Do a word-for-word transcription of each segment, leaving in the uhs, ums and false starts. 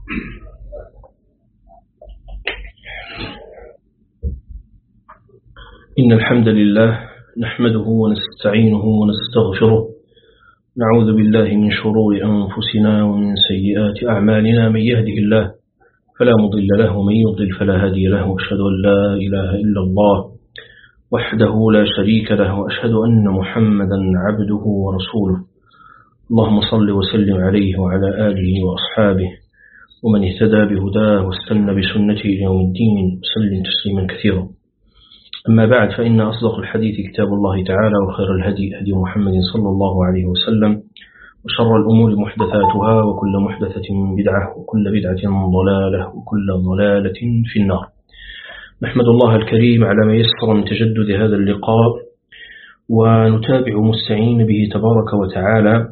إن الحمد لله نحمده ونستعينه ونستغفره، نعوذ بالله من شرور أنفسنا ومن سيئات أعمالنا. من يهده الله فلا مضل له ومن يضلل فلا هادي له، وأشهد أن لا إله إلا الله وحده لا شريك له، وأشهد أن محمدا عبده ورسوله. اللهم صل وسلم عليه وعلى آله وأصحابه ومن اهتدى بهداه واستنى بسنته إلى يوم الدين، وسلم تسليما كثيرا. أما بعد، فإن أصدق الحديث كتاب الله تعالى، وخير الهدي هدي محمد صلى الله عليه وسلم، وشر الأمور محدثاتها، وكل محدثة بدعة، وكل بدعة ضلالة، وكل ضلالة في النار. نحمد الله الكريم على ما يسر من تجدد هذا اللقاء، ونتابع مستعين به تبارك وتعالى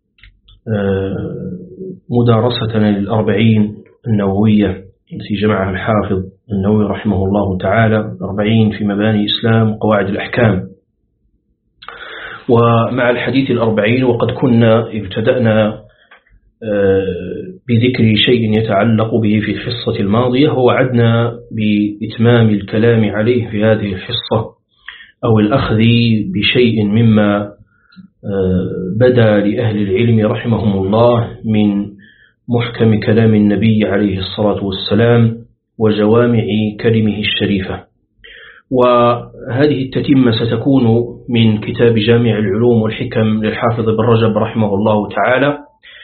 مدارستنا للأربعين النووية التي جمعها الحافظ النووي رحمه الله تعالى، أربعين في مباني الإسلام وقواعد الأحكام. ومع الحديث الأربعين، وقد كنا ابتدأنا بذكر شيء يتعلق به في الحصة الماضية، ووعدنا بإتمام الكلام عليه في هذه الحصة، أو الأخذ بشيء مما بدا لأهل العلم رحمهم الله من محكم كلام النبي عليه الصلاة والسلام وجوامع كلمه الشريفة. وهذه التتمة ستكون من كتاب جامع العلوم والحكم للحافظ ابن رجب رحمه الله تعالى.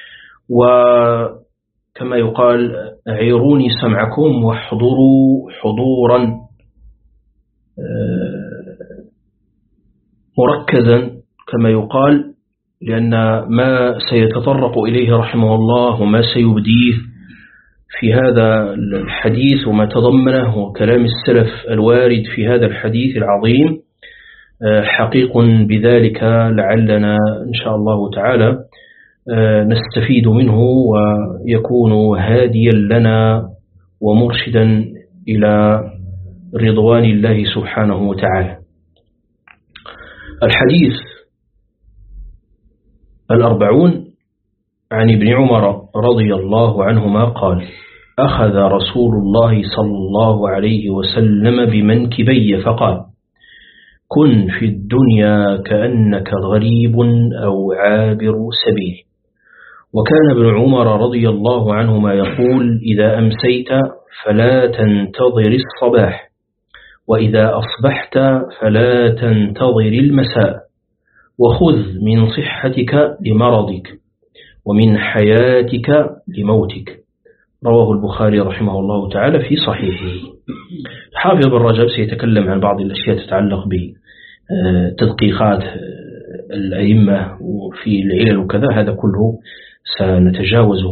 وكما يقال: أعيروني سمعكم واحضروا حضورا مركزا كما يقال، لأن ما سيتطرق إليه رحمه الله وما سيبديه في هذا الحديث وما تضمنه وكلام السلف الوارد في هذا الحديث العظيم حقيق بذلك، لعلنا إن شاء الله تعالى نستفيد منه ويكون هاديا لنا ومرشدا إلى رضوان الله سبحانه وتعالى. الحديث الأربعون عن ابن عمر رضي الله عنهما قال: أخذ رسول الله صلى الله عليه وسلم بمنكبي فقال: كن في الدنيا كأنك غريب أو عابر سبيل. وكان ابن عمر رضي الله عنهما يقول: إذا أمسيت فلا تنتظر الصباح، وإذا أصبحت فلا تنتظر المساء، وخذ من صحتك لمرضك ومن حياتك لموتك. رواه البخاري رحمه الله تعالى في صحيحه. الحافظ ابن رجب سيتكلم عن بعض الأشياء تتعلق بتدقيقات الأئمة وفي العلل وكذا، هذا كله سنتجاوزه،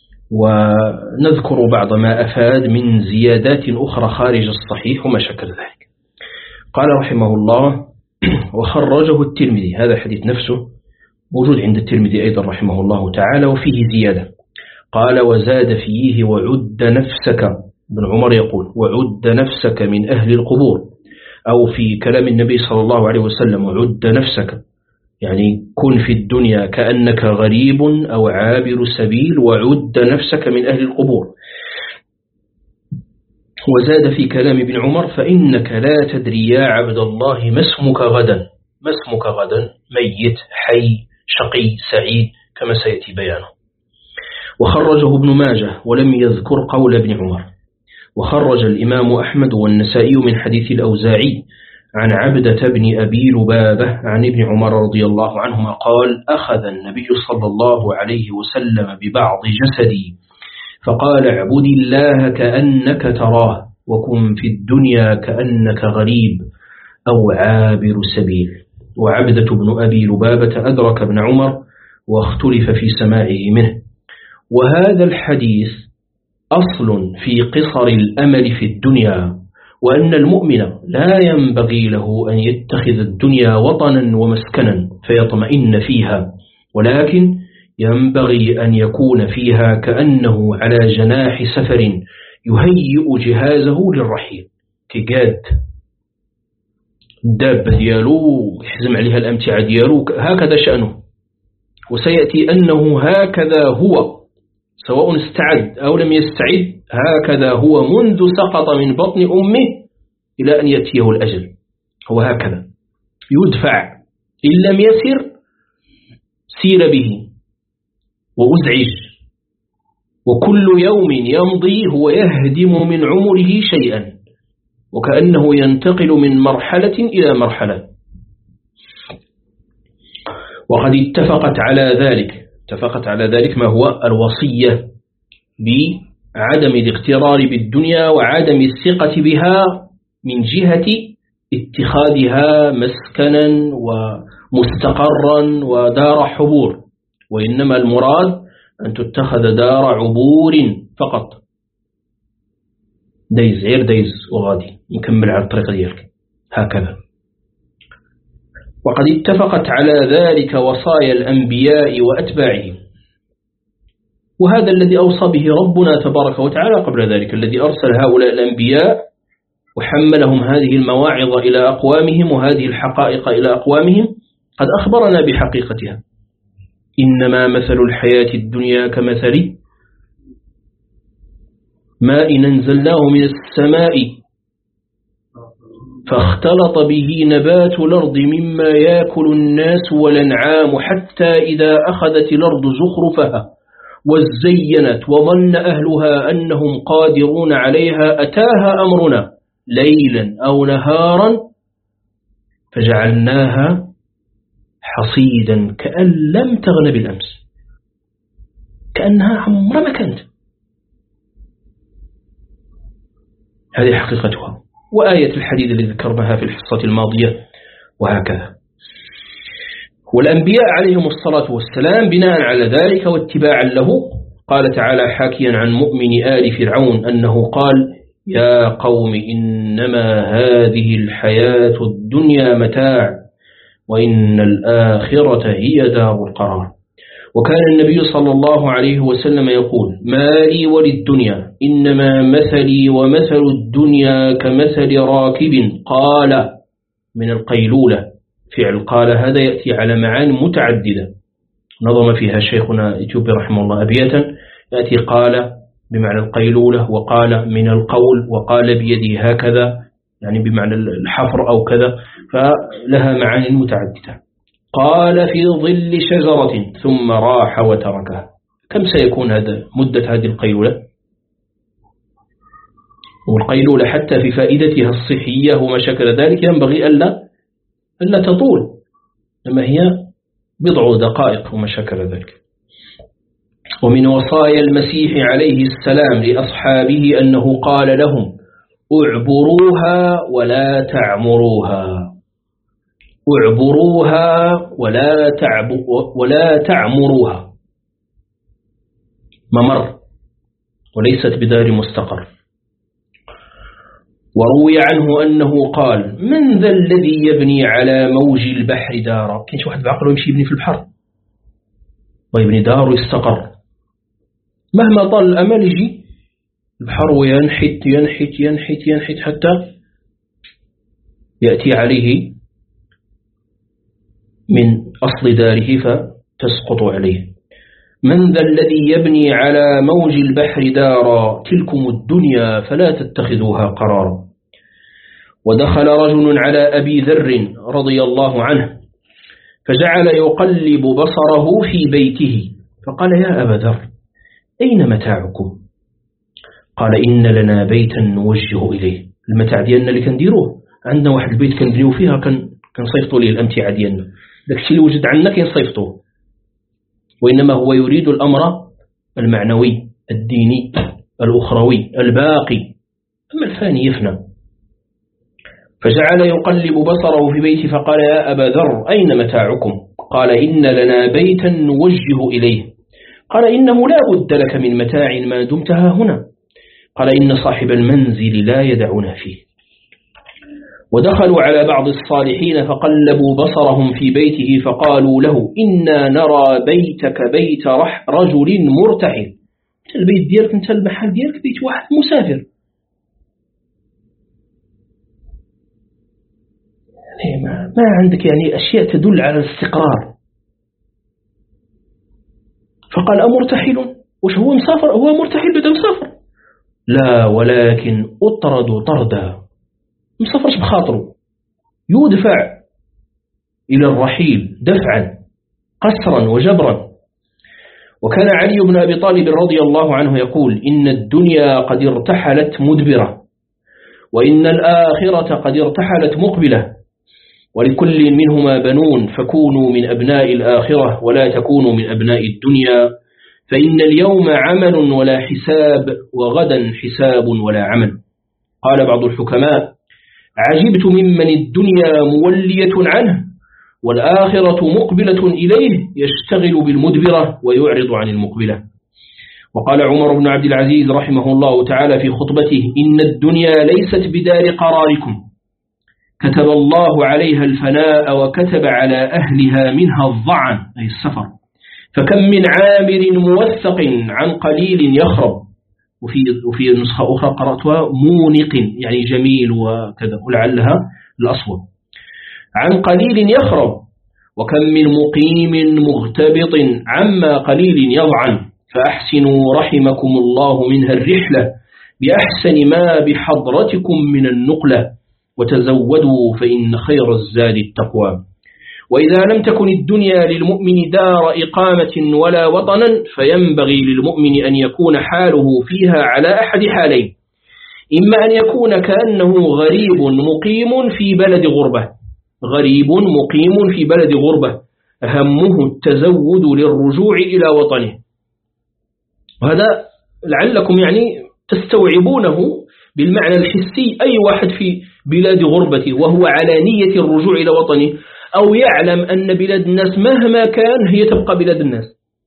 ونذكر بعض ما أفاد من زيادات أخرى خارج الصحيح وما شكل ذلك. قال رحمه الله: وخرجه الترمذي. هذا الحديث نفسه موجود عند الترمذي أيضا رحمه الله تعالى، وفيه زيادة. قال: وزاد فيه: وعد نفسك. ابن عمر يقول: وعد نفسك من أهل القبور. أو في كلام النبي صلى الله عليه وسلم: وعد نفسك، يعني كن في الدنيا كأنك غريب أو عابر سبيل، وعد نفسك من أهل القبور. وزاد في كلام ابن عمر: فإنك لا تدري يا عبد الله ما اسمك غدا. ما اسمك غدا؟ ميت، حي، شقي، سعيد، كما سيأتي بيانه. وخرجه ابن ماجه ولم يذكر قول ابن عمر. وخرج الإمام أحمد والنسائي من حديث الأوزاعي عن عبدة بن أبي لبابة عن ابن عمر رضي الله عنهما قال: أخذ النبي صلى الله عليه وسلم ببعض جسدي فقال: اعبد الله كأنك تراه، وكن في الدنيا كأنك غريب أو عابر سبيل. وعبدة بن أبي لبابة أدرك ابن عمر واختلف في سماعه منه. وهذا الحديث أصل في قصر الأمل في الدنيا، وأن المؤمن لا ينبغي له أن يتخذ الدنيا وطنا ومسكنا فيطمئن فيها، ولكن ينبغي أن يكون فيها كأنه على جناح سفر يهيئ جهازه للرحيل، كقاد الدابة ديالو يحزم عليها الأمتعة ديالو، هكذا شأنه. وسيأتي أنه هكذا هو سواء استعد أو لم يستعد، هكذا هو منذ سقط من بطن أمه إلى أن يأتيه الأجل، هو هكذا يدفع، إن لم يسر سير به وأزعج، وكل يوم يمضي هو يهدم من عمره شيئا، وكأنه ينتقل من مرحلة إلى مرحلة. وقد اتفقت على ذلك اتفقت على ذلك ما هو الوصية بعدم الاغترار بالدنيا وعدم الثقة بها من جهة اتخاذها مسكنا ومستقرا ودار حبور، وإنما المراد أن تتخذ دار عبور فقط، دايز غير دايز وغادي نكمل على الطريق ديالك هكذا. وقد اتفقت على ذلك وصايا الأنبياء وأتباعهم، وهذا الذي أوصى به ربنا تبارك وتعالى قبل ذلك، الذي أرسل هؤلاء الأنبياء وحملهم هذه المواعظ إلى أقوامهم وهذه الحقائق إلى أقوامهم، قد أخبرنا بحقيقتها. إنما مثل الحياة الدنيا كمثل ماء أنزلناه من السماء فاختلط به نبات الأرض مما يأكل الناس والأنعام حتى إذا أخذت الأرض زخرفها وزينت وظن أهلها أنهم قادرون عليها أتاها أمرنا ليلا أو نهارا فجعلناها حصيدا كأن لم تغن بالأمس، كأنها عمر ما كانت. هذه حقيقتها، وآية الحديد التي ذكرناها في الحصة الماضية، وهكذا. والأنبياء عليهم الصلاة والسلام بناء على ذلك واتباعا له، قال تعالى حاكيا عن مؤمن آل فرعون أنه قال: يا قوم إنما هذه الحياة الدنيا متاع وإن الآخرة هي دار القرار. وكان النبي صلى الله عليه وسلم يقول: ما لي وللدنيا إنما مثلي ومثل الدنيا كمثل راكب قال من القيلولة. فعل قال هذا يأتي على معاني متعددة نظم فيها شيخنا الإثيوبي رحمه الله أبياتا، يأتي قال بمعنى القيلولة، وقال من القول، وقال بيده هكذا يعني بمعنى الحفر أو كذا، فلها معاني متعددة. قال في ظل شجرة ثم راح وتركها. كم سيكون هذا مدة هذه القيلولة؟ والقيلولة حتى في فائدتها الصحية وما شكل ذلك ينبغي ألا ألا تطول، لما هي بضع دقائق وما شكل ذلك. ومن وصايا المسيح عليه السلام لأصحابه أنه قال لهم: اعبروها ولا تعمروها، اعبروها ولا تعب ولا تعمروها، ممر وليست بدار مستقر. وروي عنه أنه قال: من ذا الذي يبني على موج البحر دارا؟ كاين شي واحد بعقله يمشي يبني في البحر ويبني دار ويستقر، مهما طال الأمل يجي البحر وينحت ينحت ينحت ينحت حتى يأتي عليه من أصل داره فتسقط عليه. من ذا الذي يبني على موج البحر دارا تلكم الدنيا فلا تتخذوها قرارا. ودخل رجل على أبي ذر رضي الله عنه فجعل يقلب بصره في بيته فقال: يا أبا ذر أين متاعكم؟ قال: إن لنا بيتا نوجه إليه. المتاع ديالنا اللي كنديروه عندنا واحد البيت كنديروا فيها كن كنصيفطوا ليه الأمتعة ديالنا، داك الشيء اللي وجد عندنا كنصيفطوه. وإنما هو يريد الأمر المعنوي الديني الأخروي الباقي، أما الفاني يفنى. فجعل يقلب بصره في بيته فقال: يا أبا ذر أين متاعكم؟ قال: إن لنا بيتا نوجه إليه. قال: إنه لا بد لك من متاع ما دمتها هنا. قال: إن صاحب المنزل لا يدعنا فيه. ودخلوا على بعض الصالحين فقلبوا بصرهم في بيته فقالوا له: إنا نرى بيتك بيت رجل مرتحل. البيت ديالك انت المحل ديالك بيت واحد مسافر، يعني ما, ما عندك يعني أشياء تدل على الاستقرار. فقال: أمرتحل؟ وش هو مسافر؟ هو مرتحل بدأ مسافر؟ لا، ولكن أطرد طردا، مسافرش بخاطره، يدفع إلى الرحيل دفعا قسرا وجبرا. وكان علي بن أبي طالب رضي الله عنه يقول: إن الدنيا قد ارتحلت مدبرة، وإن الآخرة قد ارتحلت مقبلة، ولكل منهما بنون، فكونوا من أبناء الآخرة ولا تكونوا من أبناء الدنيا، فإن اليوم عمل ولا حساب، وغدا حساب ولا عمل. قال بعض الحكماء: عجبت ممن الدنيا مولية عنه والآخرة مقبلة إليه، يشتغل بالمدبرة ويعرض عن المقبلة. وقال عمر بن عبد العزيز رحمه الله تعالى في خطبته: إن الدنيا ليست بدار قراركم، كتب الله عليها الفناء وكتب على أهلها منها الضعن، أي السفر، فكم من عامر موثق عن قليل يخرب. وفي وفي نسخة أخرى قرأتها مونق، يعني جميل وكذا، ولعلها الأصوب، عن قليل يخرب، وكم من مقيم مغتبط عما قليل يضعن، فأحسنوا رحمكم الله منها الرحلة بأحسن ما بحضرتكم من النقلة، وتزودوا فإن خير الزاد التقوى. وإذا لم تكن الدنيا للمؤمن دار إقامة ولا وطنا، فينبغي للمؤمن أن يكون حاله فيها على أحد حالين: إما أن يكون كأنه غريب مقيم في بلد غربة، غريب مقيم في بلد غربة همه التزود للرجوع إلى وطنه. وهذا لعلكم يعني تستوعبونه بالمعنى الحسي. أي واحد في بلاد غربة وهو على نية الرجوع إلى وطنه، أو يعلم أن بلاد الناس مهما كان هي تبقى بلاد الناس،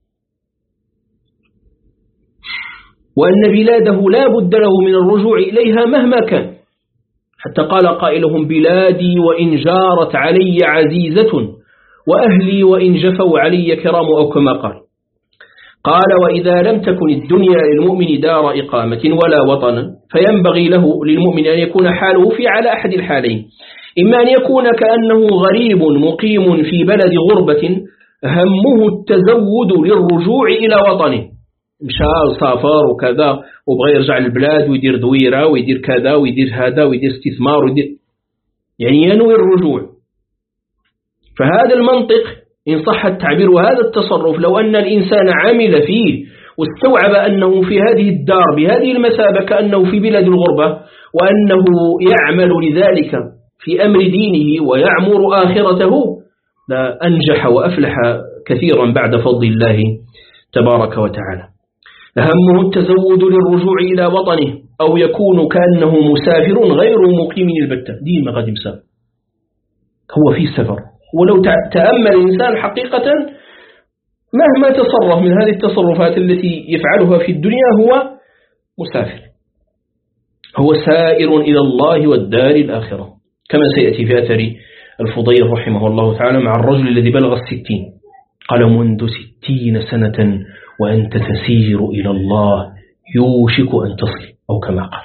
وأن بلاده لا بد له من الرجوع إليها مهما كان، حتى قال قائلهم: بلادي وإن جارت علي عزيزة، وأهلي وإن جفوا علي كرام، أو كما قال. قال: وإذا لم تكن الدنيا للمؤمن دار إقامة ولا وطنا، فينبغي له للمؤمن أن يكون حاله في على أحد الحالين: إما أن يكون كأنه غريب مقيم في بلد غربة همه التزود للرجوع إلى وطنه، مشى وسافر وكذا وبغى يرجع للبلاد ويدير دويرة ويدير كذا ويدير هذا ويدير استثمار ويدير، يعني ينوي الرجوع. فهذا المنطق إن صح التعبير، وهذا التصرف، لو أن الإنسان عمل فيه واستوعب أنه في هذه الدار بهذه المثابة كأنه في بلاد الغربة، وأنه يعمل لذلك في أمر دينه ويعمر آخرته، لا أنجح وأفلح كثيرا بعد فضل الله تبارك وتعالى. همه التزود للرجوع إلى وطنه، أو يكون كأنه مسافر غير مقيم البتة، ديما غادي مسافر، هو في سفر. ولو تأمل الإنسان حقيقة مهما تصرف من هذه التصرفات التي يفعلها في الدنيا هو مسافر، هو سائر إلى الله والدار الآخرة، كما سيأتي في أثر الفضيل رحمه الله تعالى مع الرجل الذي بلغ الستين، قال: منذ ستين سنة وأنت تسير إلى الله يوشك أن تصل، أو كما قال.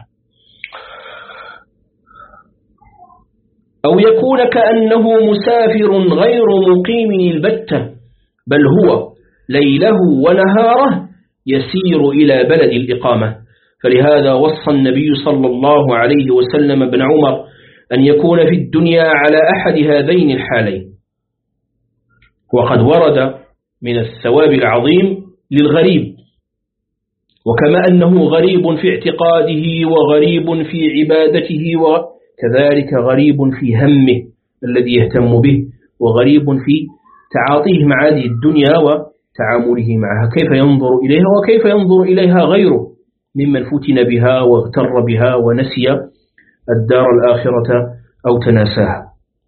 أو يكون كأنه مسافر غير مقيم البتة، بل هو ليله ونهاره يسير إلى بلد الإقامة. فلهذا وصى النبي صلى الله عليه وسلم ابن عمر أن يكون في الدنيا على أحد هذين الحالين. وقد ورد من الثواب العظيم للغريب، وكما أنه غريب في اعتقاده وغريب في عبادته، وكذلك غريب في همه الذي يهتم به، وغريب في تعاطيه مع هذه الدنيا وتعامله معها، كيف ينظر إليها وكيف ينظر إليها غيره ممن فتن بها واغتر بها ونسي الدار الآخرة أو تناساها.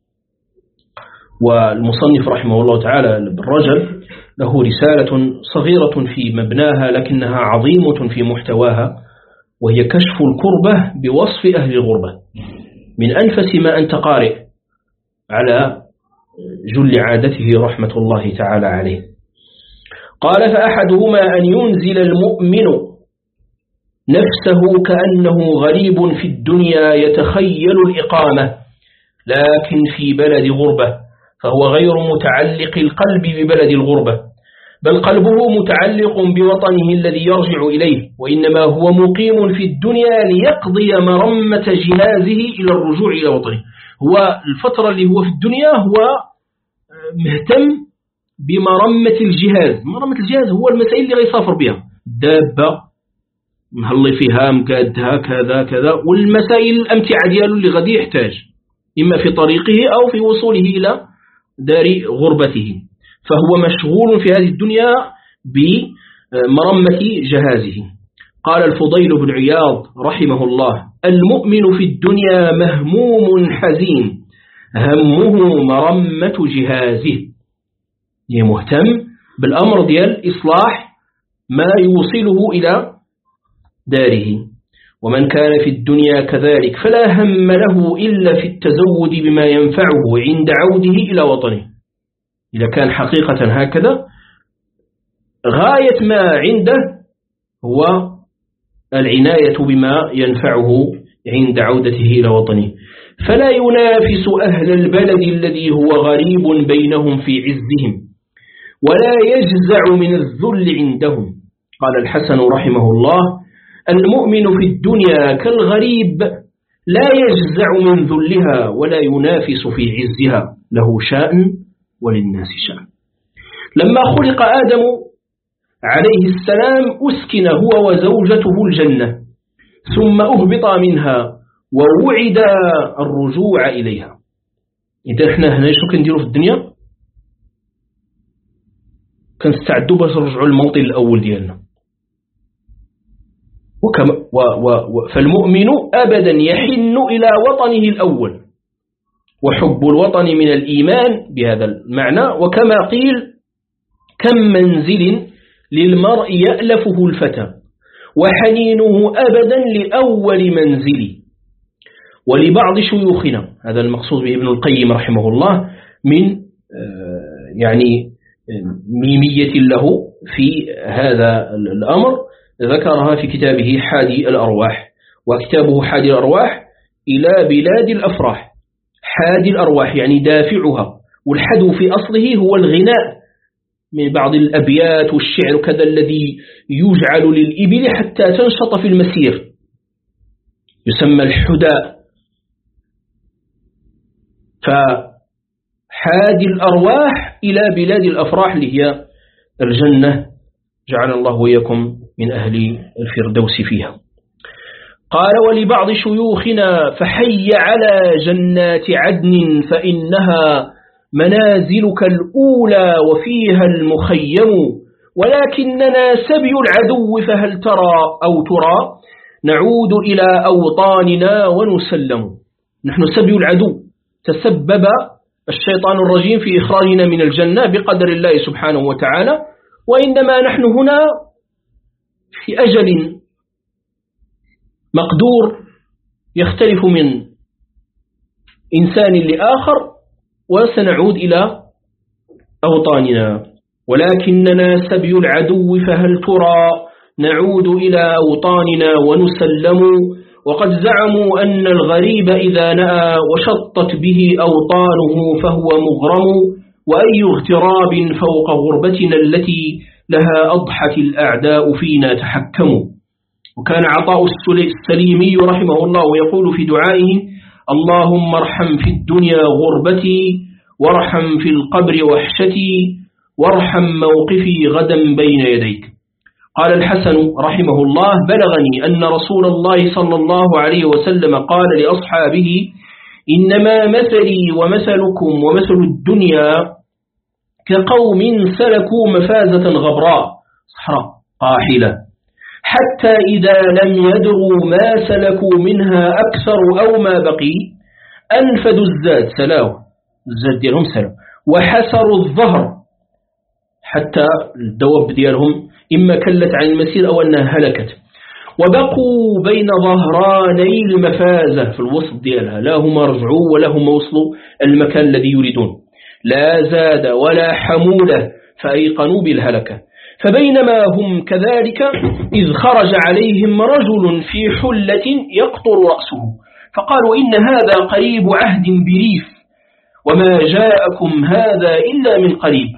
والمصنف رحمه الله تعالى الرجل له رسالة صغيرة في مبناها لكنها عظيمة في محتواها، وهي كشف الكربة بوصف أهل الغربة، من أنفس ما أنت قارئ على جل عادته رحمة الله تعالى عليه. قال: فأحدهما أن ينزل المؤمن نفسه كأنه غريب في الدنيا يتخيل الإقامة، لكن في بلد غربة، فهو غير متعلق القلب ببلد الغربة، بل قلبه متعلق بوطنه الذي يرجع إليه، وإنما هو مقيم في الدنيا ليقضي مرمة جهازه إلى الرجوع إلى وطنه. هو الفترة اللي هو في الدنيا هو مهتم بمرمة الجهاز. مرمة الجهاز هو المسائل اللي غيسافر بها، دابة مهلي فيها مقادها كذا كذا، والمسائل الأمتعة دياله اللي غادي يحتاج إما في طريقه أو في وصوله إلى دار غربته، فهو مشغول في هذه الدنيا بمرمة جهازه. قال الفضيل بن عياض رحمه الله: المؤمن في الدنيا مهموم حزين همه مرمة جهازه، يعني مهتم بالأمر ديال إصلاح ما يوصله إلى داره. ومن كان في الدنيا كذلك فلا هم له إلا في التزود بما ينفعه عند عوده إلى وطنه. إذا كان حقيقة هكذا غاية ما عنده هو العناية بما ينفعه عند عودته إلى وطنه، فلا ينافس أهل البلد الذي هو غريب بينهم في عزهم، ولا يجزع من الذل عندهم. قال الحسن رحمه الله: المؤمن في الدنيا كالغريب لا يجزع من ذلها ولا ينافس في عزها، له شأن وللناس شأن. لما خلق آدم عليه السلام أسكن هو وزوجته الجنة، ثم أهبط منها ووعد الرجوع إليها. إذا احنا هنا شو كنديروا في الدنيا؟ كنستعدوا باش نرجعوا للموطن الأول ديالنا. وكما و و و فالمؤمن أبدا يحن إلى وطنه الأول، وحب الوطن من الإيمان بهذا المعنى. وكما قيل: كم منزل للمرء يألفه الفتى وحنينه أبدا لأول منزل. ولبعض شيوخنا، هذا المقصود به ابن القيم رحمه الله، من يعني ميمية له في هذا الأمر ذكرها في كتابه حادي الأرواح. وكتابه حادي الأرواح إلى بلاد الأفراح. حادي الأرواح يعني دافعها، والحدو في أصله هو الغناء من بعض الأبيات والشعر كذا الذي يجعل للإبل حتى تنشط في المسير، يسمى الحداء. فحادي الأرواح إلى بلاد الأفراح اللي هي الجنة، جعل الله وإياكم من أهل الفردوس فيها. قال: ولبعض شيوخنا: فحي على جنات عدن فإنها منازلك الأولى وفيها المخيم، ولكننا سبي العدو فهل ترى أو ترى نعود إلى أوطاننا ونسلم. نحن سبي العدو، تسبب الشيطان الرجيم في إخراجنا من الجنة بقدر الله سبحانه وتعالى، وإنما نحن هنا في أجل مقدور يختلف من إنسان لآخر، وسنعود إلى أوطاننا. ولكننا سبي العدو فهل ترى نعود إلى أوطاننا ونسلم. وقد زعموا أن الغريب إذا نأى وشطت به أوطانه فهو مغرم، وأي اغتراب فوق غربتنا التي لها أضحت الأعداء فينا تحكموا. وكان عطاء السليمي رحمه الله يقول في دعائه: اللهم ارحم في الدنيا غربتي، وارحم في القبر وحشتي، وارحم موقفي غدا بين يديك. قال الحسن رحمه الله: بلغني أن رسول الله صلى الله عليه وسلم قال لأصحابه: إنما مثلي ومثلكم ومثل الدنيا كقوم سلكوا مفازة غبراء صحراء قاحلة، حتى إذا لم يدروا ما سلكوا منها أكثر أو ما بقي أنفدوا الزاد سلاو الزاد ديالهم سلاو، وحسروا الظهر حتى الدواب ديالهم إما كلت عن المسير أو أنها هلكت، وبقوا بين ظهراني المفازة في الوسط ديالها، لا هم رجعوا ولا هم وصلوا المكان الذي يريدون، لا زاد ولا حمولة، فأيقنوا بالهلكة. فبينما هم كذلك إذ خرج عليهم رجل في حلة يقطر رأسه، فقالوا: إن هذا قريب عهد بريف، وما جاءكم هذا إلا من قريب.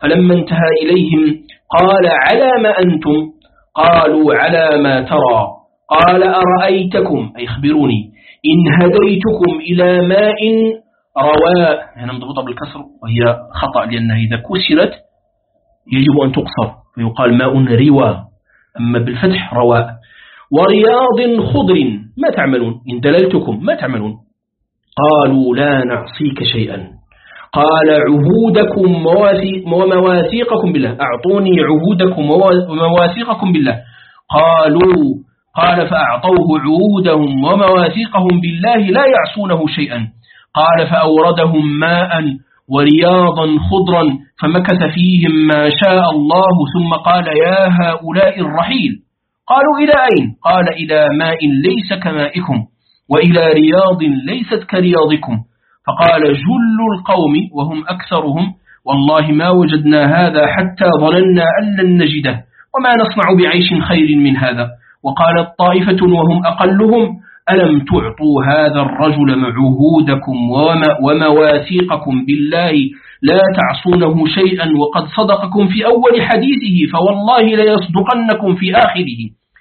فلما انتهى إليهم قال على ما أنتم؟ قالوا على ما ترى. قال أرأيتكم أي خبروني إن هديتكم إلى ماء رواء، هنا مضبوطة بالكسر وهي خطأ لأنها إذا كسرت يجب أن تقصر فيقال ماء روى، أما بالفتح رواء. ورياض خضر ما تعملون؟ إن دللتكم ما تعملون؟ قالوا لا نعصيك شيئا. قال عهودكم ومواثيقكم بالله، أعطوني عهودكم ومواثيقكم بالله. قالوا قال فأعطوه عهودهم ومواثيقهم بالله لا يعصونه شيئا. قال فأوردهم ماء ورياضا خضرا فمكث فيهم ما شاء الله ثم قال يا هؤلاء الرحيل. قالوا إلى أين؟ قال إلى ماء ليس كمائكم وإلى رياض ليست كرياضكم. فقال جل القوم وهم أكثرهم والله ما وجدنا هذا حتى ظننا أن لن نجده وما نصنع بعيش خير من هذا. وقالت طائفة وهم أقلهم ألم تعطوا هذا الرجل معهودكم ومواثيقكم بالله لا تعصونه شيئا وقد صدقكم في أول حديثه فوالله ليصدقنكم في آخره.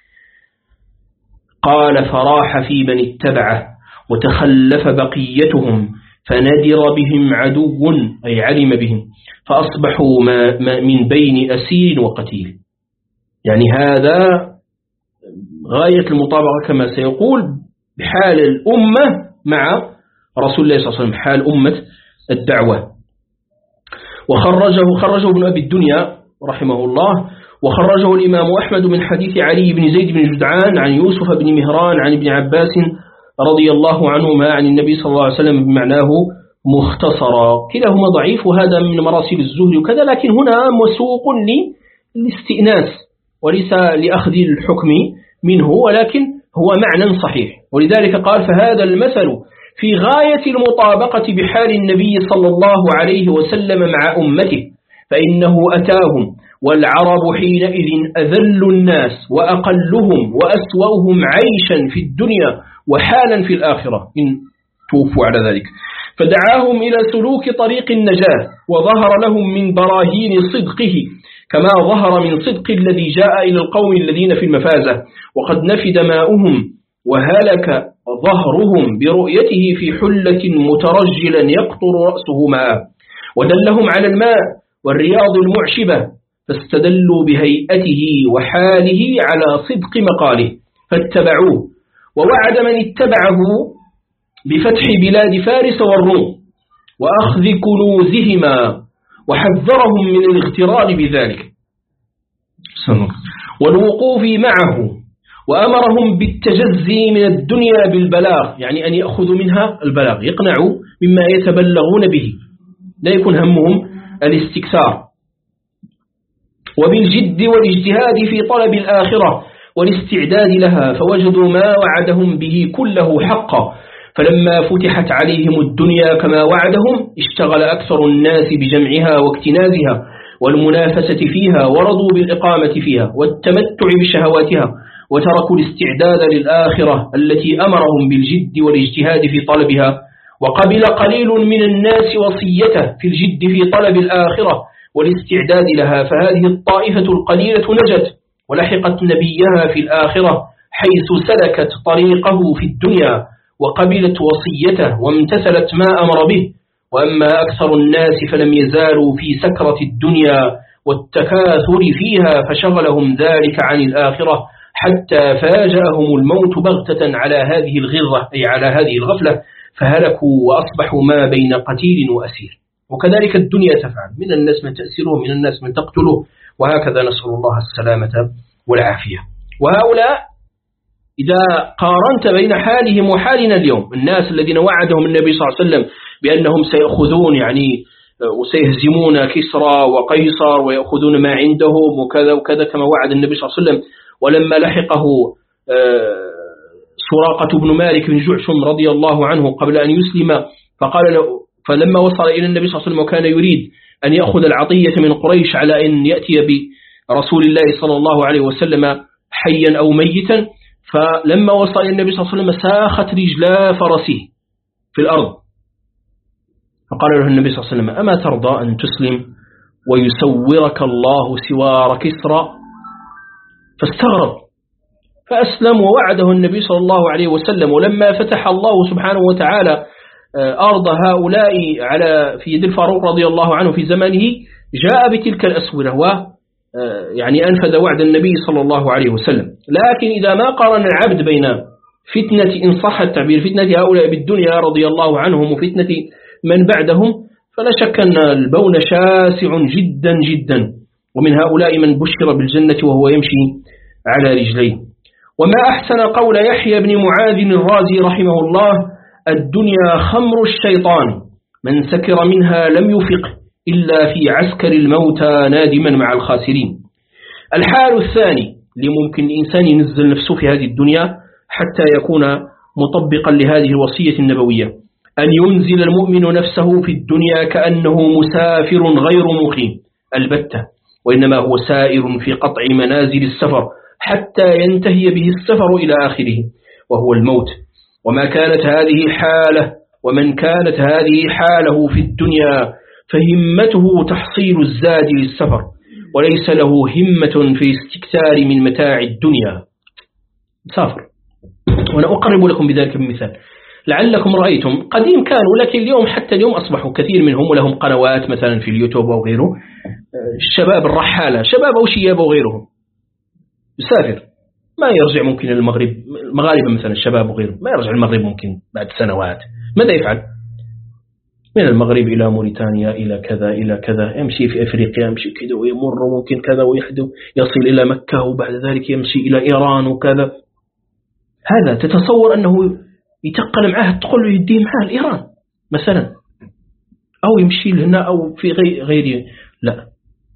قال فراح في من اتبعه وتخلف بقيتهم فنادر بهم عدو أي علم بهم فأصبحوا ما ما من بين أسير وقتيل. يعني هذا غاية المطابقة كما سيقول بحال الأمة مع رسول الله صلى الله عليه وسلم، حال أمة الدعوة. وخرجه خرجه ابن أبي الدنيا رحمه الله، وخرجه الإمام أحمد من حديث علي بن زيد بن جدعان عن يوسف بن مهران عن ابن عباس رضي الله عنهما عن النبي صلى الله عليه وسلم بمعناه مختصرا. كلاهما ضعيف وهذا من مراسيل الزهري وكذا، لكن هنا مسوق للاستئناس وليس لأخذ الحكم منه، ولكن هو معنى صحيح. ولذلك قال فهذا المثل في غاية المطابقة بحال النبي صلى الله عليه وسلم مع أمته، فإنه أتاهم والعرب حينئذ أذل الناس وأقلهم وأسوأهم عيشا في الدنيا وحالا في الآخرة إن توفوا على ذلك، فدعاهم إلى سلوك طريق النجاة وظهر لهم من براهين صدقه كما ظهر من صدق الذي جاء إلى القوم الذين في المفازة وقد نفد ماؤهم وهلك ظهرهم برؤيته في حلة مترجلا يقطر رأسه ماء، ودلهم على الماء والرياض المعشبة فاستدلوا بهيئته وحاله على صدق مقاله فاتبعوه، ووعد من اتبعه بفتح بلاد فارس والروم وأخذ كنوزهما وحذرهم من الاغترار بذلك والوقوف معه، وأمرهم بالتجزي من الدنيا بالبلاغ، يعني أن يأخذوا منها البلاغ يقنعوا مما يتبلغون به لا يكون همهم الاستكثار، وبالجد والاجتهاد في طلب الآخرة والاستعداد لها فوجدوا ما وعدهم به كله حقا. فلما فتحت عليهم الدنيا كما وعدهم اشتغل أكثر الناس بجمعها واكتنازها والمنافسة فيها ورضوا بالإقامة فيها والتمتع بشهواتها وتركوا الاستعداد للآخرة التي أمرهم بالجد والاجتهاد في طلبها. وقبل قليل من الناس وصيته في الجد في طلب الآخرة والاستعداد لها، فهذه الطائفة القليلة نجت ولحقت نبيها في الآخرة حيث سلكت طريقه في الدنيا وقبلت وصيته وامتثلت ما أمر به. وأما أكثر الناس فلم يزالوا في سكرة الدنيا والتكاثر فيها فشغلهم ذلك عن الآخرة حتى فاجأهم الموت بغتة على هذه الغرة أي على هذه الغفلة فهلكوا وأصبحوا ما بين قتيل وأسير. وكذلك الدنيا تفعل، من الناس من تأسره من الناس من تقتله، وهكذا نسأل الله السلامة والعافية. وهؤلاء إذا قارنت بين حالهم وحالنا اليوم، الناس الذين وعدهم النبي صلى الله عليه وسلم بأنهم سيأخذون يعني وسيهزمون كسرى وقيصر ويأخذون ما عندهم وكذا وكذا كما وعد النبي صلى الله عليه وسلم، ولما لحقه سراقة بن مالك بن جعشم رضي الله عنه قبل أن يسلم فقال له، فلما وصل إلى النبي صلى الله عليه وسلم وكان يريد أن يأخذ العطية من قريش على أن يأتي برسول الله صلى الله عليه وسلم حيا أو ميتا، فلما وصل إلى النبي صلى الله عليه وسلم ساخت رجلا فرسه في الأرض، فقال له النبي صلى الله عليه وسلم أما ترضى أن تسلم؟ ويسورك الله سوار كسرى. فاستغرب فأسلم ووعده النبي صلى الله عليه وسلم. ولما فتح الله سبحانه وتعالى أرض هؤلاء على في يد الفاروق رضي الله عنه في زمانه جاء بتلك الأسورة و يعني أنفذ وعد النبي صلى الله عليه وسلم. لكن إذا ما قارن العبد بين فتنة إن صح التعبير فتنة هؤلاء بالدنيا رضي الله عنهم وفتنة من بعدهم فلا شك أن البون شاسع جدا جدا. ومن هؤلاء من بشر بالجنة وهو يمشي على رجليه. وما أحسن قول يحيى بن معاذ الرازي رحمه الله: الدنيا خمر الشيطان من سكر منها لم يفق إلا في عسكر الموتى نادما مع الخاسرين. الحال الثاني لممكن الإنسان ينزل نفسه في هذه الدنيا حتى يكون مطبقا لهذه الوصية النبوية، أن ينزل المؤمن نفسه في الدنيا كأنه مسافر غير مقيم البتة، وإنما هو سائر في قطع منازل السفر حتى ينتهي به السفر إلى آخره وهو الموت. وما كانت هذه حالة ومن كانت هذه حاله في الدنيا فهمته تحصيل الزاد للسفر، وليس له همة في استكثار من متاع الدنيا. سافر. وأنا أقرب لكم بذلك بمثال لعلكم رأيتم قديم كانوا، لكن اليوم حتى اليوم أصبحوا كثير منهم ولهم قنوات مثلا في اليوتيوب أو غيره، الشباب الرحالة شباب أو شياب أو غيرهم يسافر ما يرجع ممكن إلى المغرب، المغاربة مثلا الشباب وغيره ما يرجع المغرب ممكن بعد سنوات. ماذا يفعل؟ من المغرب إلى موريتانيا إلى كذا إلى كذا، يمشي في أفريقيا يمشي كذا ويمر ممكن كذا ويحدو يصل إلى مكة وبعد ذلك يمشي إلى إيران وكذا. هذا تتصور أنه يتقل معه تقول له يديه معه الإيران مثلا أو يمشي لهنا أو في غير غيره، لا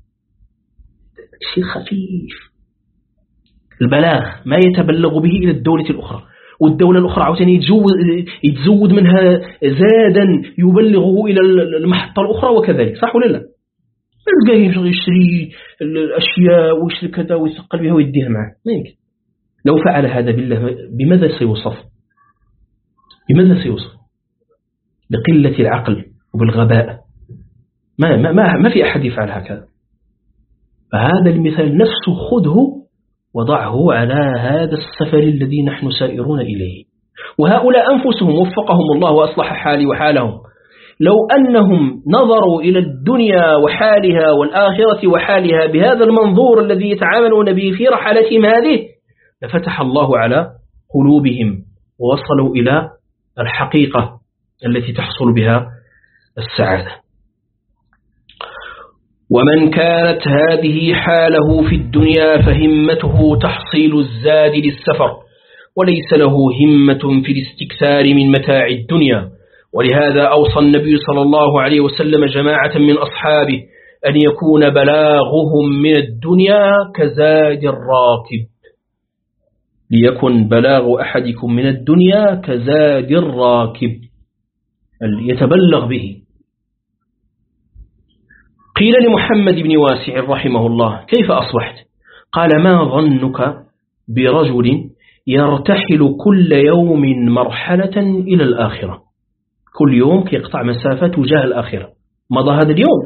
شيء خفيف. البلاغ ما يتبلغ به إلى الدولة الأخرى، والدولة الأخرى عاوزين يتزود, يتزود منها زادا يبلغه إلى المحطة الأخرى وكذلك، صح ولا لا؟ القاه يشتري الأشياء ويشتري كذا ويثقل بها ويديها معه. ما يمكن. لو فعل هذا بالله بماذا سيوصف؟ بماذا سيوصف؟ بقلة العقل وبالغباء. ما ما ما, ما في أحد يفعل هكذا. فهذا المثال نفسه خذه وضعه على هذا السفر الذي نحن سائرون إليه. وهؤلاء أنفسهم وفقهم الله وأصلح حالي وحالهم، لو أنهم نظروا إلى الدنيا وحالها والآخرة وحالها بهذا المنظور الذي يتعاملون به في رحلتهم هذه لفتح الله على قلوبهم ووصلوا إلى الحقيقة التي تحصل بها السعادة. ومن كانت هذه حاله في الدنيا فهمته تحصيل الزاد للسفر، وليس له همة في الاستكثار من متاع الدنيا. ولهذا أوصى النبي صلى الله عليه وسلم جماعة من أصحابه أن يكون بلاغهم من الدنيا كزاد الراكب، ليكن بلاغ أحدكم من الدنيا كزاد الراكب يتبلغ به. قيل لمحمد بن واسع رحمه الله: كيف أصبحت؟ قال: ما ظنك برجل يرتحل كل يوم مرحلة إلى الآخرة، كل يوم يقطع مسافة تجاه الآخرة. مضى هذا اليوم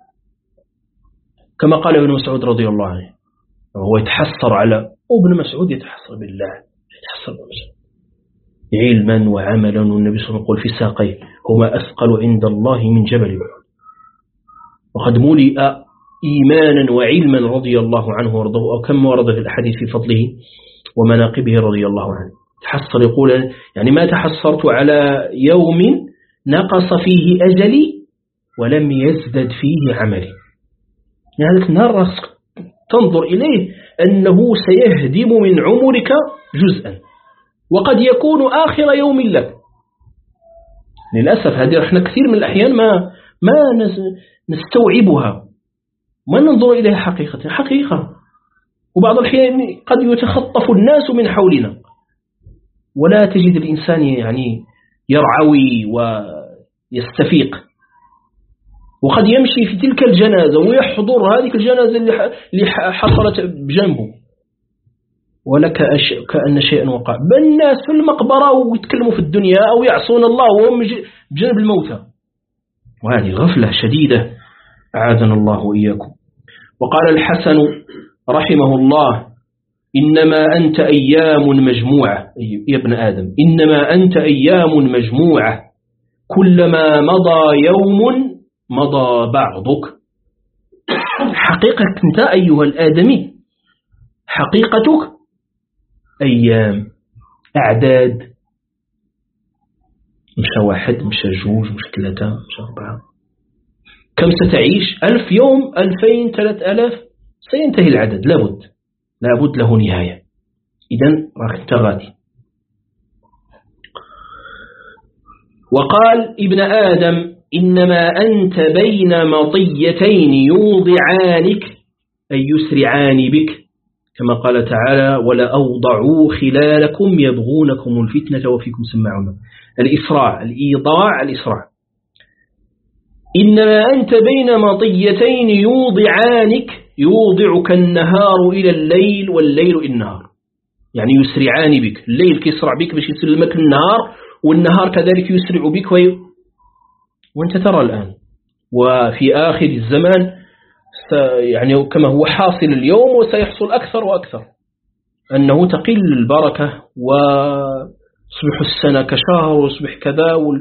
كما قال ابن مسعود رضي الله عنه، وهو يتحسر على ابن مسعود يتحسر بالله يتحسر علما وعملا، والنبي صلى الله عليه وسلم يقول في ساقيه: هما أثقل عند الله من جبل أحد. وقد ملئ إيمانا وعلما رضي الله عنه وارضاه، أو كم ورد في الأحاديث في فضله ومناقبه رضي الله عنه. تحسر يقول يعني ما تحسرت على يوم نقص فيه أجلي ولم يزدد فيه عملي. يعني هذا النهار تنظر إليه أنه سيهدم من عمرك جزءا، وقد يكون آخر يوم لك. للأسف هذه احنا كثير من الأحيان ما ما نستوعبها، ما ننظر إليها حقيقة حقيقة. وبعض الأحيان قد يتخطف الناس من حولنا ولا تجد الإنسان يعني يرعوي ويستفيق، وقد يمشي في تلك الجنازة ويحضر هذه الجنازة اللي حصلت بجنبه ولا كأن شيئا وقع. بل الناس في المقبرة ويتكلموا في الدنيا أو يعصون الله وهم بجنب الموتى، وهذه غفلة شديدة أعاذنا الله وإياكم. وقال الحسن رحمه الله: إنما أنت أيام مجموعة يا ابن آدم، إنما أنت أيام مجموعة، كلما مضى يوم مضى بعضك. حقيقة أنت أيها الآدمي، حقيقتك أيام، أعداد، مش واحد، مش جوج، مش ثلاثة، مش أربعة. كم ستعيش؟ ألف يوم، ألفين، ثلاث ألاف، سينتهي العدد، لابد لابد له نهاية. إذن راك انت غادي. وقال ابن آدم: إنما أنت بين مطيتين يوضعانك، أي يسرعان بك، كما قال تعالى: ولا أوضعوا خلالكم يبغونكم الفتنة وفيكم سماعون. الإسراع، الإيضاع، الإسراع. إنما أنت بين مطيتين يوضعانك، يوضعك النهار إلى الليل والليل إلى النهار، يعني يسرعان بك. الليل كيسرع بك باش يسلمك النهار، والنهار كذلك يسرع بك وي... وانت ترى الآن وفي آخر الزمان يعني كما هو حاصل اليوم وسيحصل أكثر وأكثر، أنه تقل البركة وتصبح السنة كشهر ويصبح كذا وال...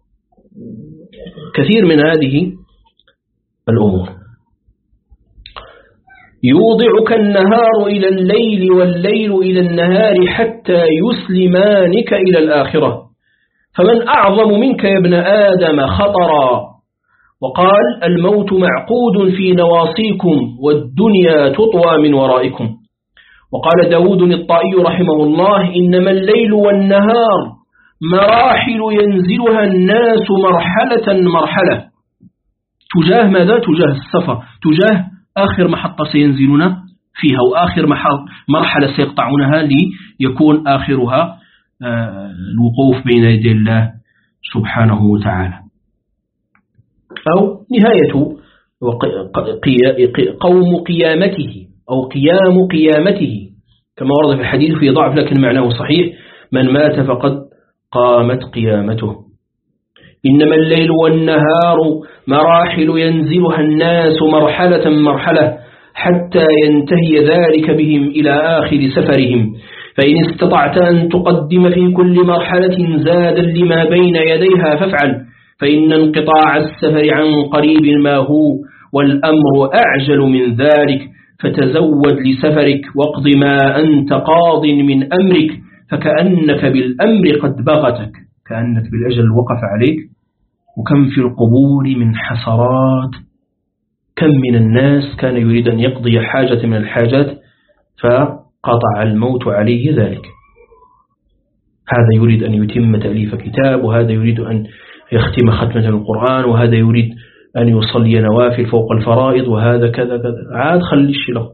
كثير من هذه الأمور. يوضعك النهار إلى الليل والليل إلى النهار حتى يسلمانك إلى الآخرة، فمن أعظم منك يا ابن آدم خطرا. وقال: الموت معقود في نواصيكم والدنيا تطوى من ورائكم. وقال داود الطائي رحمه الله: إنما الليل والنهار مراحل ينزلها الناس مرحلة مرحلة. تجاه ماذا؟ تجاه السفر، تجاه آخر محطة سينزلون فيها وآخر مرحلة سيقطعونها ليكون آخرها الوقوف بين يدي الله سبحانه وتعالى، أو نهاية قوم قيامته أو قيام قيامته، كما ورد في الحديث في ضعف لكن معناه صحيح: من مات فقد قامت قيامته. إنما الليل والنهار مراحل ينزلها الناس مرحلة مرحلة حتى ينتهي ذلك بهم إلى آخر سفرهم، فإن استطعت أن تقدم في كل مرحلة زادا لما بين يديها فافعل، فإن انقطاع السفر عن قريب ما هو، والأمر أعجل من ذلك، فتزود لسفرك واقض ما أنت قاض من أمرك، فكأنك بالأمر قد بغتك، كأنك بالأجل وقف عليك. وكم في القبور من حسرات، كم من الناس كان يريد أن يقضي حاجة من الحاجات فقطع الموت عليه ذلك. هذا يريد أن يتم تأليف كتاب، وهذا يريد أن يختم ختمة القرآن، وهذا يريد أن يصلي نوافل فوق الفرائض، وهذا كذا كذا، عاد خليش له.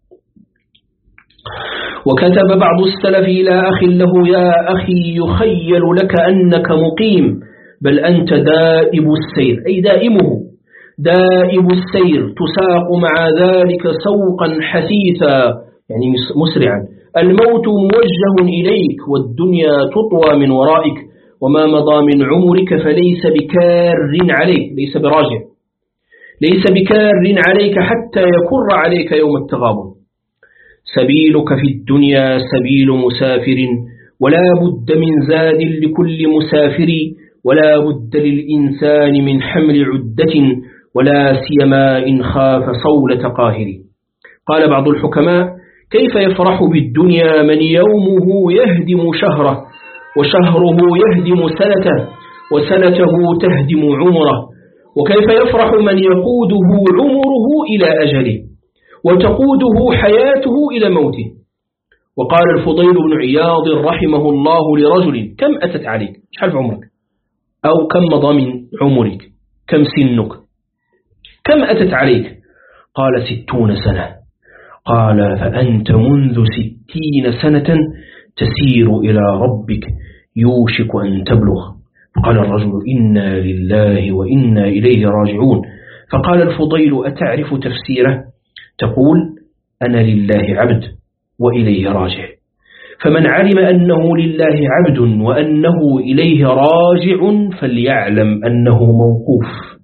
وكتب بعض السلف إلى أخ له: يا أخي يخيل لك أنك مقيم، بل أنت دائب السير، أي دائمه، دائب السير، تساق مع ذلك سوقا حثيثا، يعني مسرعا. الموت موجه إليك والدنيا تطوى من ورائك، وما مضى من عمرك فليس بكار عليك، ليس براجع، ليس بكار عليك حتى يكر عليك يوم التغابن. سبيلك في الدنيا سبيل مسافر، ولا بد من زاد لكل مسافر، ولا بد للإنسان من حمل عدة، ولا سيما إن خاف صولة قاهر. قال بعض الحكماء: كيف يفرح بالدنيا من يومه يهدم شهره، وشهره يهدم سنته، وسنته تهدم عمره، وكيف يفرح من يقوده عمره إلى أجله، وتقوده حياته إلى موته. وقال الفضيل بن عياض رحمه الله لرجل: كم أتت عليك؟ شحال في عمرك؟ أو كم مضى من عمرك؟ كم سنك؟ كم أتت عليك؟ قال: ستون سنة. قال: فأنت منذ ستين سنة تسير إلى ربك يوشك أن تبلغ. فقال الرجل: إنا لله وإنا إليه راجعون. فقال الفضيل: أتعرف تفسيره؟ تقول: أنا لله عبد وإليه راجع. فمن علم أنه لله عبد وأنه إليه راجع فليعلم أنه موقوف،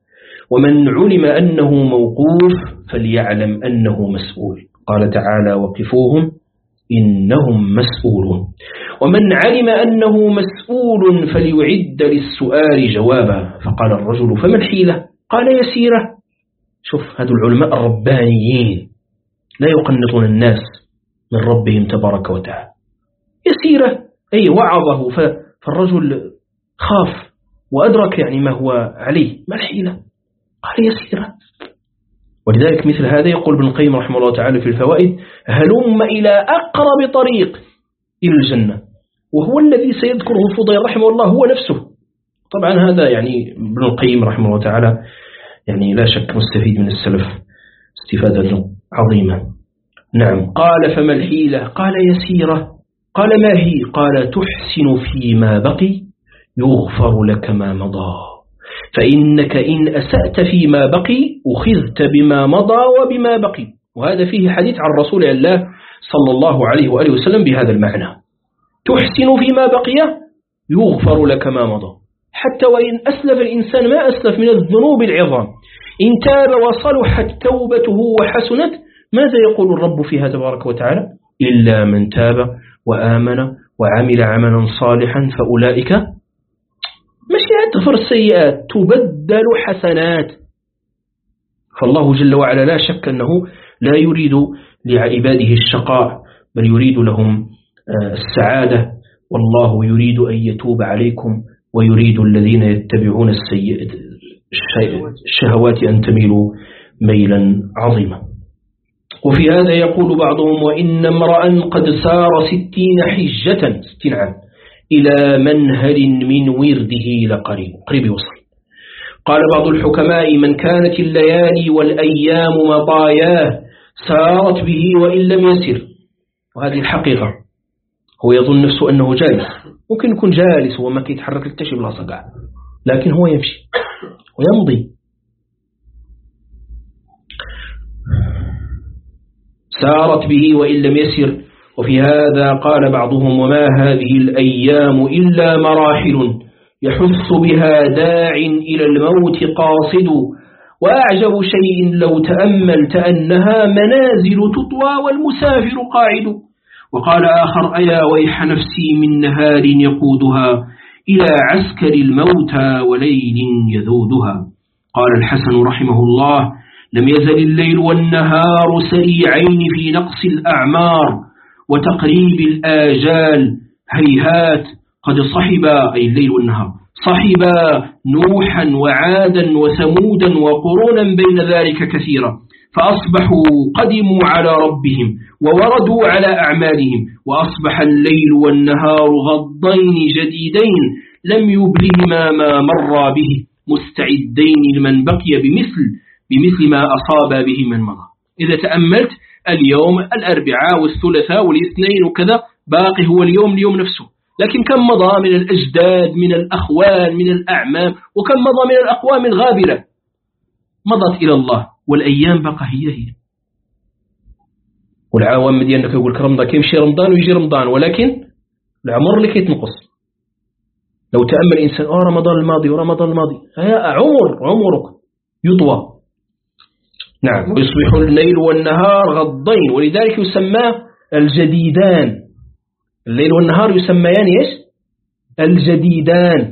ومن علم أنه موقوف فليعلم أنه مسؤول. قال تعالى وقفوهم إنهم مسؤولون. ومن علم أنه مسؤول فليعد للسؤال جوابا. فقال الرجل فما الحيلة؟ قال يسيرة. شوف هذا العلماء الربانيين لا يقنطون الناس من ربهم تبارك وتعالى. يسيرة أي وعظه فالرجل خاف وأدرك يعني ما هو عليه. ما الحيلة؟ قال يسيرة. ولذلك مثل هذا يقول ابن القيم رحمه الله تعالى في الفوائد هلم إلى أقرب طريق إلى الجنة، وهو الذي سيذكره الفضيل رحمه الله هو نفسه. طبعا هذا يعني ابن القيم رحمه الله تعالى يعني لا شك مستفيد من السلف استفادة عظيمة. نعم. قال فما الحيلة؟ قال يسيرة. قال ما هي؟ قال تحسن فيما بقي يغفر لك ما مضى، فإنك إن أسأت فيما بقي أخذت بما مضى وبما بقي. وهذا فيه حديث عن رسول الله صلى الله عليه وآله وسلم بهذا المعنى. تحسن فيما بقي يغفر لك ما مضى، حتى وإن أسلف الإنسان ما أسلف من الذنوب العظام إن تاب وصلحت توبته وحسنت، ماذا يقول الرب فيها تبارك وتعالى؟ إلا من تاب وآمن وعمل عملا صالحا فأولئك مش تغفر السيئات تبدل حسنات. فالله جل وعلا لا شك أنه لا يريد لعباده الشقاء بل يريد لهم السعادة، والله يريد أن يتوب عليكم ويريد الذين يتبعون السيئات الشهوات أن تميلوا ميلا عظيما. وفي هذا يقول بعضهم وإن امرأ قد سار ستين حجة ستين عام إلى منهل من ورده لقريب قريب وصل. قال بعض الحكماء من كانت الليالي والأيام مطاياه سارت به وإن لم يسر. وهذه الحقيقة. هو يظن نفسه أنه جالس، ممكن يكون جالس وما كيتحرك التشي بلا صقع، لكن هو يمشي ويمضي. سارت به وإن لم يسر. وفي هذا قال بعضهم وما هذه الأيام إلا مراحل يحث بها داع إلى الموت قاصد، وأعجب شيء لو تأملت أنها منازل تطوى والمسافر قاعد. وقال آخر أيا ويح نفسي من نهار يقودها إلى عسكر الموتى وليل يذودها. قال الحسن رحمه الله لم يزل الليل والنهار سريعين في نقص الأعمار وتقريب الآجال، هيهات قد صحبا أي الليل والنهار صحبا نوحا وعادا وثمودا وقرونا بين ذلك كثيرا، فأصبحوا قدموا على ربهم ووردوا على أعمالهم، وأصبح الليل والنهار غضين جديدين لم يبلهما ما مر به مستعدين لمن بقي بمثل بمثل ما أصاب به من مضى. إذا تأملت اليوم الأربعاء والثلاثاء والاثنين وكذا باقي هو اليوم اليوم نفسه، لكن كم مضى من الأجداد من الأخوان من الأعمام، وكم مضى من الأقوام الغابرة مضت إلى الله، والأيام بقى هي هي. والعوام ديالنا كيقول لك رمضان كيمشي رمضان ويجي رمضان، ولكن العمر اللي كيتنقص. لو تأمل إنسان آه رمضان الماضي ورمضان الماضي هيا عمر عمرك يطوى. نعم. ويصبح الليل والنهار غضين، ولذلك يسمى الجديدان. الليل والنهار يسميان إيش؟ الجديدان.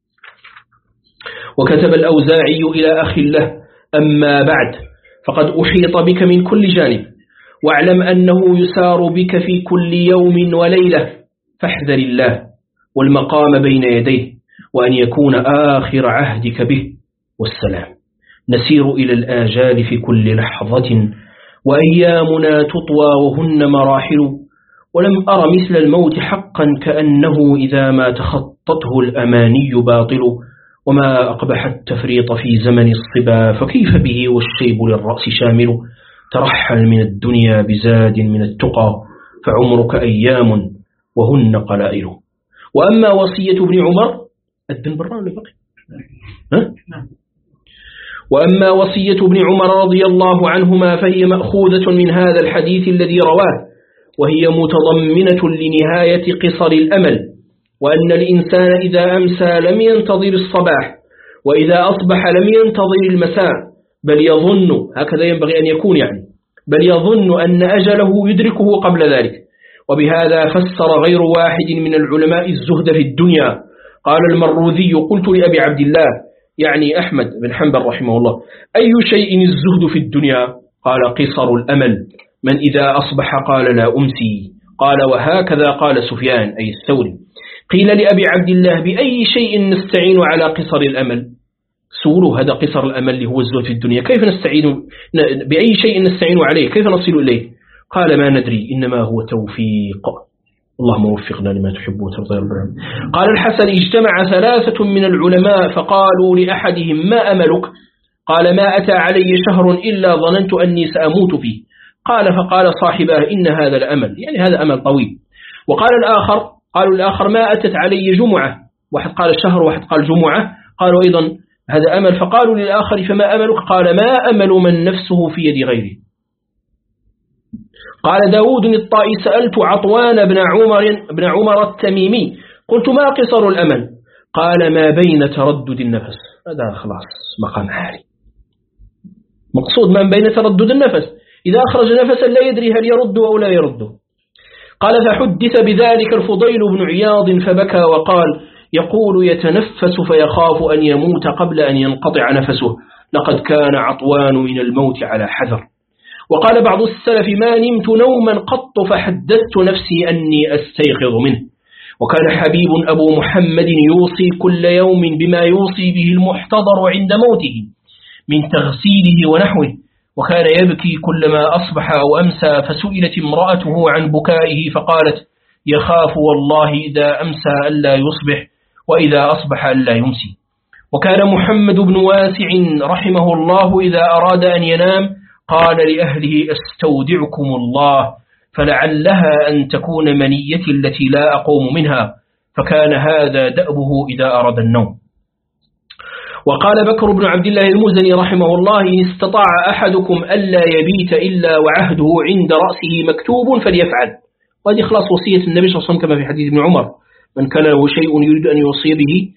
وكتب الأوزاعي إلى أخي له أما بعد فقد أحيط بك من كل جانب، واعلم أنه يسار بك في كل يوم وليلة، فاحذر الله والمقام بين يديه، وأن يكون آخر عهدك به والسلام. نسير إلى الآجال في كل لحظة، وأيامنا تطوى وهن مراحل، ولم أر مثل الموت حقا كأنه إذا ما تخطته الأماني باطل، وما أقبح التفريط في زمن الصبا فكيف به والشيب للرأس شامل. ترحل من الدنيا بزاد من التقى، فعمرك أيام وهن قلائل. وأما وصية ابن عمر الدن بران بقي ها؟ وأما وصية ابن عمر رضي الله عنهما فهي مأخوذة من هذا الحديث الذي رواه، وهي متضمنة لنهاية قصر الأمل، وأن الإنسان إذا أمسى لم ينتظر الصباح، وإذا أصبح لم ينتظر المساء بل يظن، هكذا ينبغي أن يكون يعني، بل يظن أن أجله يدركه قبل ذلك. وبهذا فسر غير واحد من العلماء الزهد في الدنيا. قال المروذي: قلت لأبي عبد الله يعني أحمد بن حنبل رحمه الله: أي شيء الزهد في الدنيا؟ قال: قصر الأمل، من إذا أصبح قال لا أمسي. قال: وهكذا قال سفيان أي الثوري. قيل لأبي عبد الله: بأي شيء نستعين على قصر الأمل؟ سولوا هذا قصر الأمل اللي هو الزهد في الدنيا، كيف نستعين، بأي شيء نستعين عليه، كيف نصل إليه؟ قال: ما ندري، إنما هو توفيق. اللهم وفقنا لما تحب وترضى يا رب العالمين. قال الحسن: اجتمع ثلاثة من العلماء فقالوا لأحدهم: ما أملك؟ قال: ما أتى علي شهر إلا ظننت أني سأموت فيه. قال: فقال صاحبه: إن هذا الأمل، يعني هذا أمل طويل. وقال الآخر، قالوا الآخر: ما أتت علي جمعة، واحد قال شهر واحد قال جمعة، قالوا أيضا هذا أمل. فقالوا للآخر: فما أملك؟ قال: ما أمل من نفسه في يد غيره. قال داود الطائي: سألت عطوان بن عمر, بن عمر التميمي قلت: ما قصر الأمل؟ قال: ما بين تردد النفس. هذا خلاص مقام عالي، مقصود ما بين تردد النفس، إذا أخرج نفسا لا يدري هل يرد أو لا يرد. قال: فحدث بذلك الفضيل بن عياض فبكى وقال: يقول يتنفس فيخاف أن يموت قبل أن ينقطع نفسه، لقد كان عطوان من الموت على حذر. وقال بعض السلف: ما نمت نوما قط فحدثت نفسي أني أستيقظ منه. وكان حبيب أبو محمد يوصي كل يوم بما يوصي به المحتضر عند موته من تغسيله ونحوه، وكان يبكي كلما أصبح أو أمسى. فسئلت امرأته عن بكائه فقالت: يخاف والله إذا أمسى ألا يصبح، وإذا أصبح ألا يمسي. وكان محمد بن واسع رحمه الله إذا أراد أن ينام قال لأهله: استودعكم الله، فلعلها أن تكون منيتي التي لا أقوم منها، فكان هذا دأبه إذا أراد النوم. وقال بكر بن عبد الله المزني رحمه الله: إن استطاع أحدكم ألا يبيت إلا وعهده عند رأسه مكتوب فليفعل. وهذه خلاص وصية النبي صلى الله عليه وسلم كما في حديث ابن عمر: من كان له شيء يريد أن يوصي به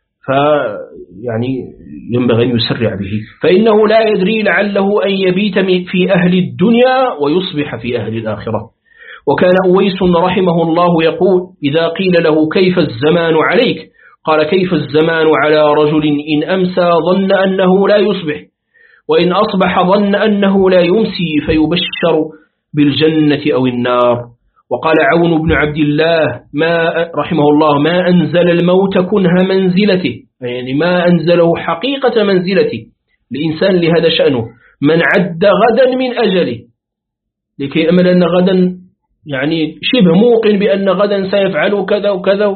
فيعني ينبغي أن يسرع به، فإنه لا يدري لعله أن يبيت في أهل الدنيا ويصبح في أهل الآخرة. وكان أويس رحمه الله يقول: إذا قيل له: كيف الزمان عليك؟ قال: كيف الزمان على رجل إن أمسى ظن أنه لا يصبح، وإن أصبح ظن أنه لا يمسي، فيبشر بالجنة أو النار. وقال عون بن عبد الله ما رحمه الله: ما أنزل الموت كنه منزلته، يعني ما أنزله حقيقة منزلته لإنسان لهذا شأنه، من عد غدا من أجله، لكي أمل أن غدا يعني شبه موقن بأن غدا سيفعل كذا وكذا.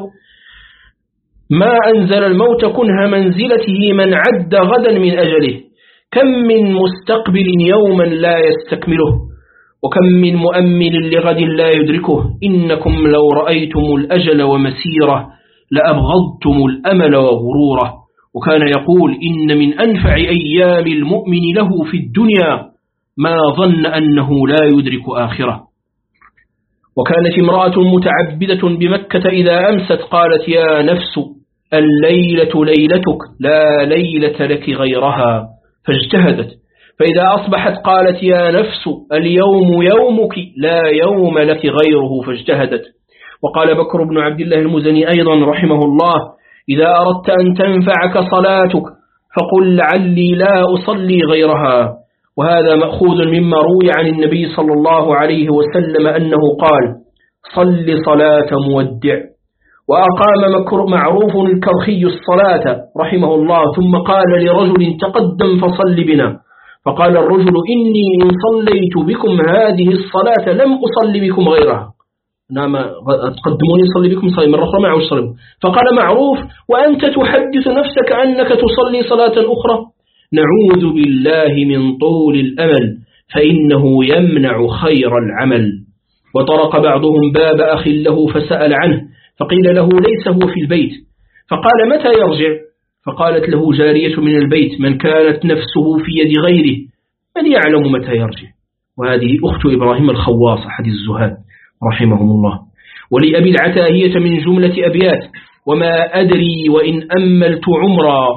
ما أنزل الموت كنه منزلته من عد غدا من أجله. كم من مستقبل يوما لا يستكمله، وكم من مؤمل لغد لا يدركه. إنكم لو رأيتم الأجل ومسيره لأبغضتم الأمل وغروره. وكان يقول: إن من أنفع أيام المؤمن له في الدنيا ما ظن أنه لا يدرك آخره. وكانت امرأة متعبدة بمكة إذا أمست قالت: يا نفس الليلة ليلتك لا ليلة لك غيرها، فاجتهدت. فإذا أصبحت قالت: يا نفس اليوم يومك لا يوم لك غيره، فاجتهدت. وقال بكر بن عبد الله المزني أيضا رحمه الله: إذا أردت أن تنفعك صلاتك فقل لعلي لا أصلي غيرها. وهذا مأخوذ مما روي عن النبي صلى الله عليه وسلم أنه قال: صل صلاة مودع. وأقام معروف الكرخي الصلاة رحمه الله، ثم قال لرجل: تقدم فصل بنا. فقال الرجل: إني إن صليت بكم هذه الصلاة لم أصلي بكم غيرها، نعم تقدموني صلي بكم صلي مرة أخرى معه الصلاة. فقال معروف: وأنت تحدث نفسك أنك تصلي صلاة أخرى؟ نعوذ بالله من طول الأمل، فإنه يمنع خير العمل. وطرق بعضهم باب أخ له فسأل عنه، فقيل له: ليس هو في البيت. فقال: متى يرجع؟ فقالت له جارية من البيت: من كانت نفسه في يد غيره من يعلم متى يرجع. وهذه أخت إبراهيم الخواص أحد الزهاد رحمهم الله. ولأبي العتاهية من جملة أبيات: وما أدري وإن أملت عمرا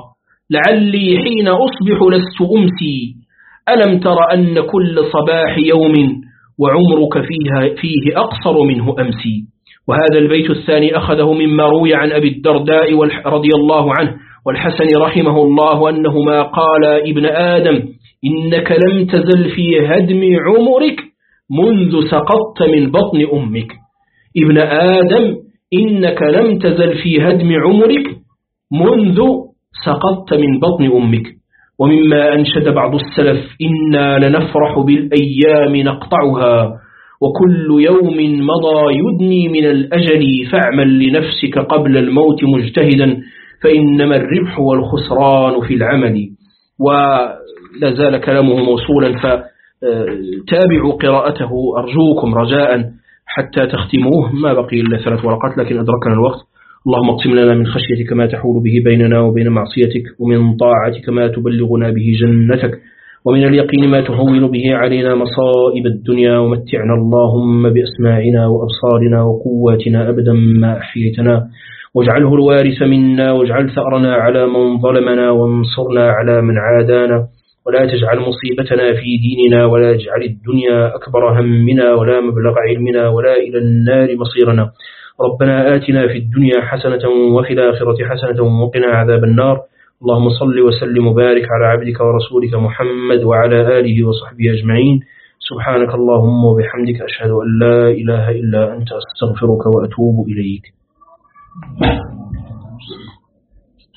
لعلي حين أصبح لست أمسي، ألم تر أن كل صباح يوم وعمرك فيها فيه أقصر منه أمسي. وهذا البيت الثاني أخذه مما روي عن أبي الدرداء رضي الله عنه والحسن رحمه الله أنهما قال: ابن آدم إنك لم تزل في هدم عمرك منذ سقطت من بطن أمك. ابن آدم إنك لم تزل في هدم عمرك منذ سقطت من بطن أمك. ومما أنشد بعض السلف: إنا لنفرح بالأيام نقطعها وكل يوم مضى يدني من الأجل، فاعمل لنفسك قبل الموت مجتهدا فإنما الربح والخسران في العمل. ولا زال كلامه موصولا، فتابعوا قراءته أرجوكم رجاء حتى تختموه، ما بقي إلا ثلاث ورقات لكن أدركنا الوقت. اللهم اقسم لنا من خشيتك ما تحول به بيننا وبين معصيتك، ومن طاعتك ما تبلغنا به جنتك، ومن اليقين ما تهون به علينا مصائب الدنيا، ومتعنا اللهم بأسماعنا وأبصارنا وقواتنا أبدا ما أحييتنا، واجعله الوارث منا، واجعل ثأرنا على من ظلمنا، وانصرنا على من عادانا، ولا تجعل مصيبتنا في ديننا، ولا تجعل الدنيا أكبر همنا ولا مبلغ علمنا ولا إلى النار مصيرنا. ربنا آتنا في الدنيا حسنة وفي الآخرة حسنة وقنا عذاب النار. اللهم صل وسلم وبارك على عبدك ورسولك محمد وعلى آله وصحبه أجمعين. سبحانك اللهم وبحمدك، أشهد أن لا إله إلا أنت، أستغفرك وأتوب إليك.